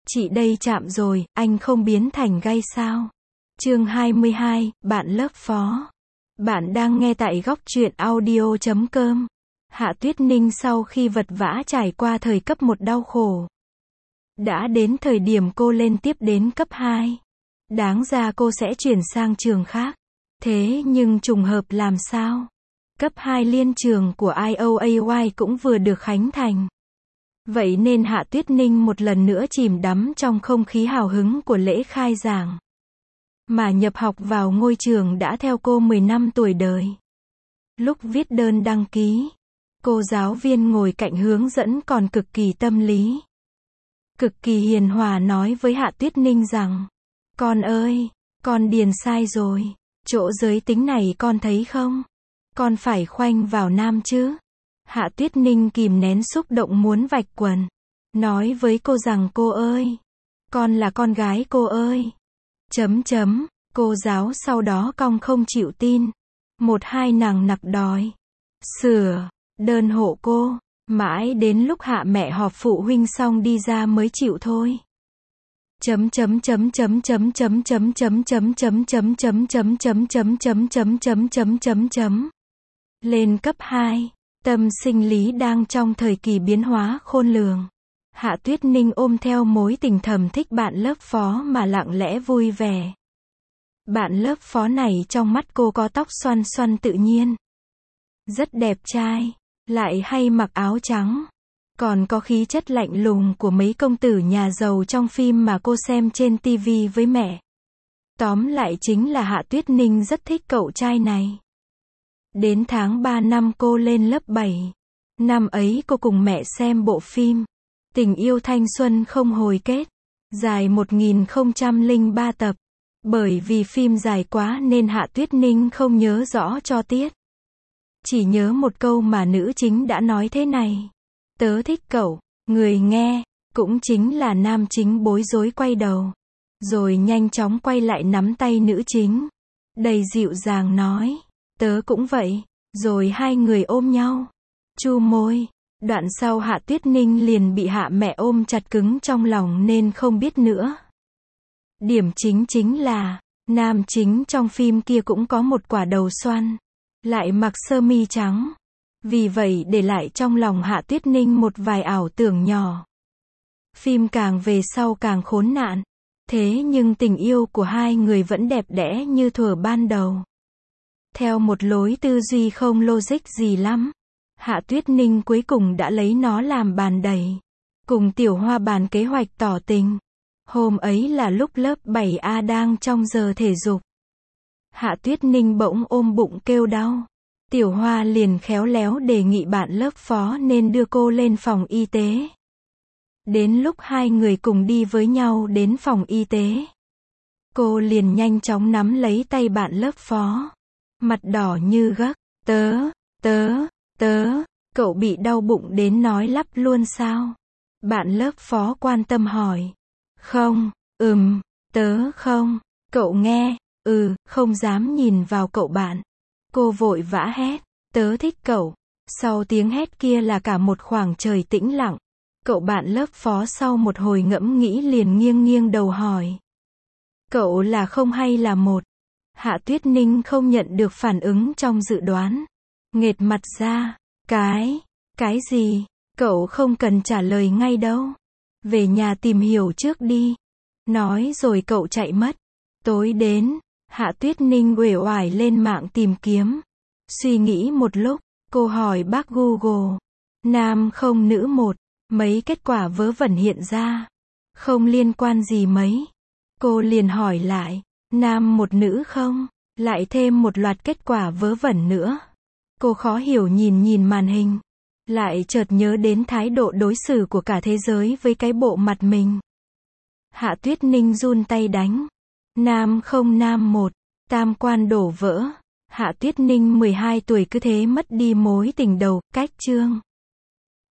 Chị đây chạm rồi, anh không biến thành gay sao? Chương 22, bạn lớp phó. Bạn đang nghe tại góc truyện audio.com. Hạ Tuyết Ninh sau khi vật vã trải qua thời cấp 1 đau khổ. Đã đến thời điểm cô lên tiếp đến cấp 2. Đáng ra cô sẽ chuyển sang trường khác. Thế nhưng trùng hợp làm sao? Cấp 2 liên trường của IOAY cũng vừa được khánh thành. Vậy nên Hạ Tuyết Ninh một lần nữa chìm đắm trong không khí hào hứng của lễ khai giảng. Mà nhập học vào ngôi trường đã theo cô 10 năm tuổi đời. Lúc viết đơn đăng ký, cô giáo viên ngồi cạnh hướng dẫn còn cực kỳ tâm lý. Cực kỳ hiền hòa nói với Hạ Tuyết Ninh rằng, con ơi, con điền sai rồi, chỗ giới tính này con thấy không? Con phải khoanh vào nam chứ? Hạ Tuyết Ninh kìm nén xúc động muốn vạch quần. Nói với cô rằng cô ơi, con là con gái cô ơi. Cô giáo sau đó cong không chịu tin. 1-2 nàng nặc đòi sửa đơn hộ cô. Mãi đến lúc Hạ mẹ họp phụ huynh xong đi ra mới chịu thôi. Lên cấp 2, tâm sinh lý đang trong thời kỳ biến hóa khôn lường. Hạ Tuyết Ninh ôm theo mối tình thầm thích bạn lớp phó mà lặng lẽ vui vẻ. Bạn lớp phó này trong mắt cô có tóc xoăn xoăn tự nhiên. Rất đẹp trai, lại hay mặc áo trắng. Còn có khí chất lạnh lùng của mấy công tử nhà giàu trong phim mà cô xem trên TV với mẹ. Tóm lại chính là Hạ Tuyết Ninh rất thích cậu trai này. Đến tháng 3 năm cô lên lớp 7. Năm ấy cô cùng mẹ xem bộ phim Tình yêu thanh xuân không hồi kết, dài 1003 tập. Bởi vì phim dài quá nên Hạ Tuyết Ninh không nhớ rõ cho tiết. Chỉ nhớ một câu mà nữ chính đã nói thế này. Tớ thích cậu. Người nghe, cũng chính là nam chính bối rối quay đầu. Rồi nhanh chóng quay lại nắm tay nữ chính. Đầy dịu dàng nói. Tớ cũng vậy. Rồi hai người ôm nhau. Chu môi. Đoạn sau Hạ Tuyết Ninh liền bị Hạ mẹ ôm chặt cứng trong lòng nên không biết nữa. Điểm chính là, nam chính trong phim kia cũng có một quả đầu xoăn. Lại mặc sơ mi trắng. Vì vậy để lại trong lòng Hạ Tuyết Ninh một vài ảo tưởng nhỏ. Phim càng về sau càng khốn nạn. Thế nhưng tình yêu của hai người vẫn đẹp đẽ như thuở ban đầu. Theo một lối tư duy không logic gì lắm. Hạ Tuyết Ninh cuối cùng đã lấy nó làm bàn đẩy. Cùng Tiểu Hoa bàn kế hoạch tỏ tình. Hôm ấy là lúc lớp 7A đang trong giờ thể dục. Hạ Tuyết Ninh bỗng ôm bụng kêu đau. Tiểu Hoa liền khéo léo đề nghị bạn lớp phó nên đưa cô lên phòng y tế. Đến lúc hai người cùng đi với nhau đến phòng y tế, cô liền nhanh chóng nắm lấy tay bạn lớp phó. Mặt đỏ như gấc. Cậu bị đau bụng đến nói lắp luôn sao? Bạn lớp phó quan tâm hỏi. Không, tớ không. Cậu nghe, không dám nhìn vào cậu bạn. Cô vội vã hét. Tớ thích cậu. Sau tiếng hét kia là cả một khoảng trời tĩnh lặng. Cậu bạn lớp phó sau một hồi ngẫm nghĩ liền nghiêng đầu hỏi. Cậu là không hay là một? Hạ Tuyết Ninh không nhận được phản ứng trong dự đoán. Nghệt mặt ra. Cái gì? Cậu không cần trả lời ngay đâu. Về nhà tìm hiểu trước đi. Nói rồi cậu chạy mất. Tối đến, Hạ Tuyết Ninh uể oải lên mạng tìm kiếm. Suy nghĩ một lúc, cô hỏi bác Google. Nam không nữ một. Mấy kết quả vớ vẩn hiện ra. Không liên quan gì mấy. Cô liền hỏi lại. Nam một nữ không? Lại thêm một loạt kết quả vớ vẩn nữa. Cô khó hiểu nhìn màn hình. Lại chợt nhớ đến thái độ đối xử của cả thế giới với cái bộ mặt mình. Hạ Tuyết Ninh run tay đánh. Nam không nam một. Tam quan đổ vỡ. Hạ Tuyết Ninh 12 tuổi cứ thế mất đi mối tình đầu, cách chương.